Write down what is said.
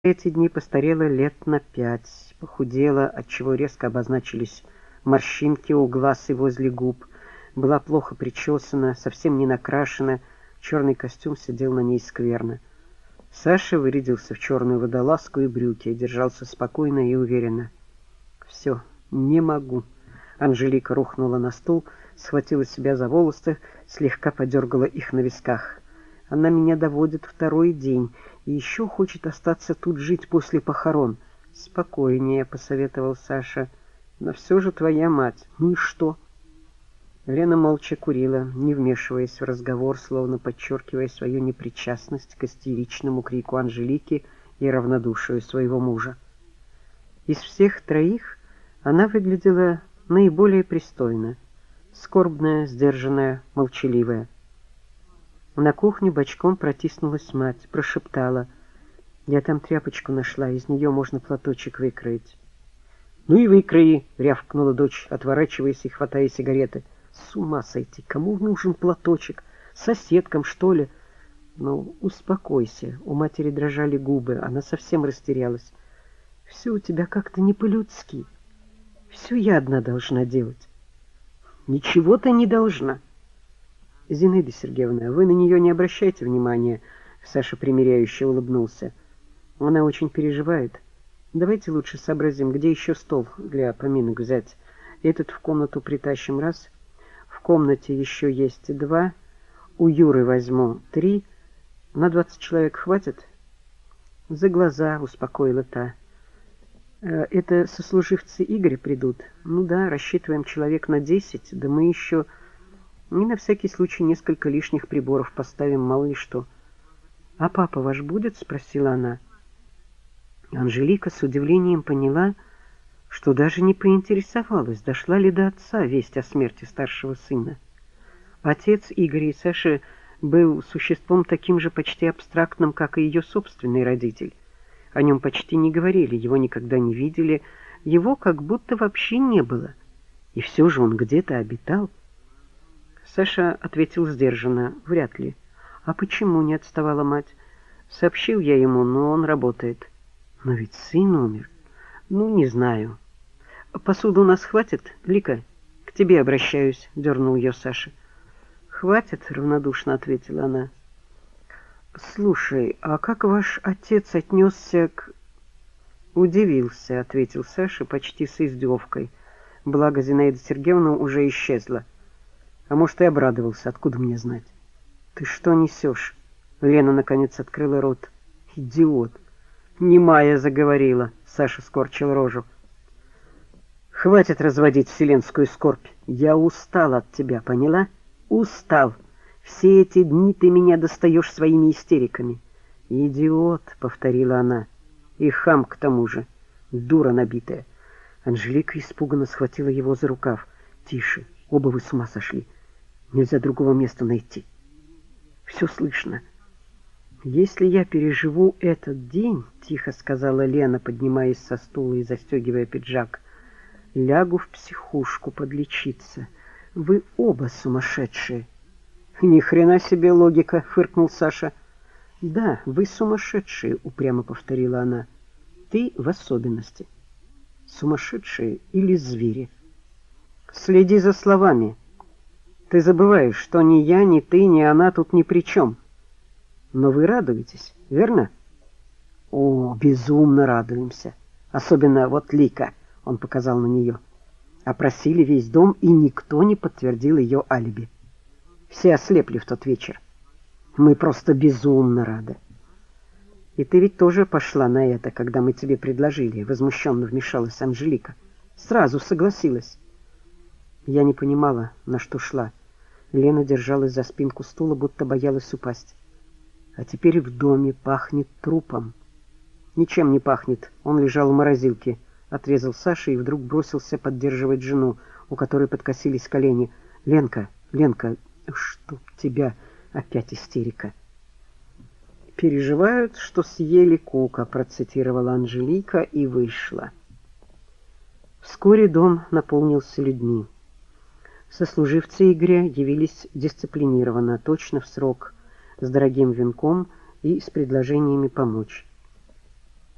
Эти дни постарела лет на 5, похудела, отчего резко обозначились морщинки у глаз и возле губ, была плохо причесана, совсем не накрашена, черный костюм сидел на ней скверно. Саша вырядился в черную водолазку и брюки, держался спокойно и уверенно. «Все, не могу». Анжелика рухнула на стул, схватила себя за волосы, слегка подергала их на висках. «Она меня доводит второй день и еще хочет остаться тут жить после похорон». «Спокойнее», — посоветовал Саша. «Но все же твоя мать. Ну и что?» Лена молча курила, не вмешиваясь в разговор, словно подчеркивая свою непричастность к истеричному крику Анжелики и равнодушию своего мужа. Из всех троих она выглядела наиболее пристойно, скорбная, сдержанная, молчаливая. На кухню бочком протиснулась мать, прошептала: «Я там тряпочку нашла, из нее можно платочек выкроить». «Ну и выкрои!» — рявкнула дочь, отворачиваясь и хватая сигареты. «С ума сойти! Кому нужен платочек? Соседкам, что ли?» «Ну, успокойся!» — у матери дрожали губы, она совсем растерялась. «Все у тебя как-то не по-людски. Все я одна должна делать». «Ничего ты не должна!» «Зинаида Сергеевна, вы на нее не обращайте внимания», — Саша примиряюще улыбнулся. «Она очень переживает. Давайте лучше сообразим, где еще стол для поминок взять. Этот в комнату притащим раз. В комнате еще есть 2. У Юры возьму 3. На 20 человек хватит?» «За глаза», — успокоила та. «Это сослуживцы Игоря придут?» «Ну да, рассчитываем человек на 10, да мы еще... И на всякий случай несколько лишних приборов поставим, мало ли что». «А папа ваш будет?» — спросила она. Анжелика с удивлением поняла, что даже не поинтересовалась, дошла ли до отца весть о смерти старшего сына. Отец Игоря и Саши был существом таким же почти абстрактным, как и ее собственный родитель. О нем почти не говорили, его никогда не видели, его как будто вообще не было. И все же он где-то обитал. Саша ответил сдержанно: «Вряд ли». «А почему?» — не отставала мать. «Сообщил я ему, но он работает». «Но ведь сын умер». «Ну, не знаю». «Посуду у нас хватит? Лика, к тебе обращаюсь», — дернул ее Саша. «Хватит», — равнодушно ответила она. «Слушай, а как ваш отец отнесся к...» «Удивился», — ответил Саша почти с издевкой. Благо Зинаида Сергеевна уже исчезла. «А может, и обрадовался, откуда мне знать?» «Ты что несешь?» Лена наконец открыла рот. «Идиот!» «Немая заговорила», — Саша скорчил рожу. «Хватит разводить вселенскую скорбь. Я устал от тебя, поняла? Устал. Все эти дни ты меня достаешь своими истериками». «Идиот», — повторила она. «И хам к тому же. Дура набитая». Анжелика испуганно схватила его за рукав. «Тише, оба вы с ума сошли. Нельзя другого места найти. Все слышно». «Если я переживу этот день, — тихо сказала Лена, поднимаясь со стула и застегивая пиджак, — лягу в психушку подлечиться. Вы оба сумасшедшие». «Ни хрена себе логика!» — фыркнул Саша. «Да, вы сумасшедшие!» — упрямо повторила она. «Ты в особенности. Сумасшедшие или звери?» «Следи за словами. Ты забываешь, что ни я, ни ты, ни она тут ни при чем. Но вы радуетесь, верно?» «О, безумно радуемся. Особенно вот Лика», — он показал на нее. «Опросили весь дом, и никто не подтвердил ее алиби. Все ослепли в тот вечер. Мы просто безумно рады». «И ты ведь тоже пошла на это, когда мы тебе предложили», — возмущенно вмешалась Анжелика. «Сразу согласилась». Я не понимала, на что шла. Лена держалась за спинку стула, будто боялась упасть. «А теперь в доме пахнет трупом». «Ничем не пахнет, он лежал в морозилке», — отрезал Саша и вдруг бросился поддерживать жену, у которой подкосились колени. «Ленка, Ленка, чтоб тебя!» — опять истерика. «Переживают, что съели Кука», — процитировала Анжелика и вышла. Вскоре дом наполнился людьми. Сослуживцы Игоря явились дисциплинированно, точно в срок, с дорогим венком и с предложениями помочь.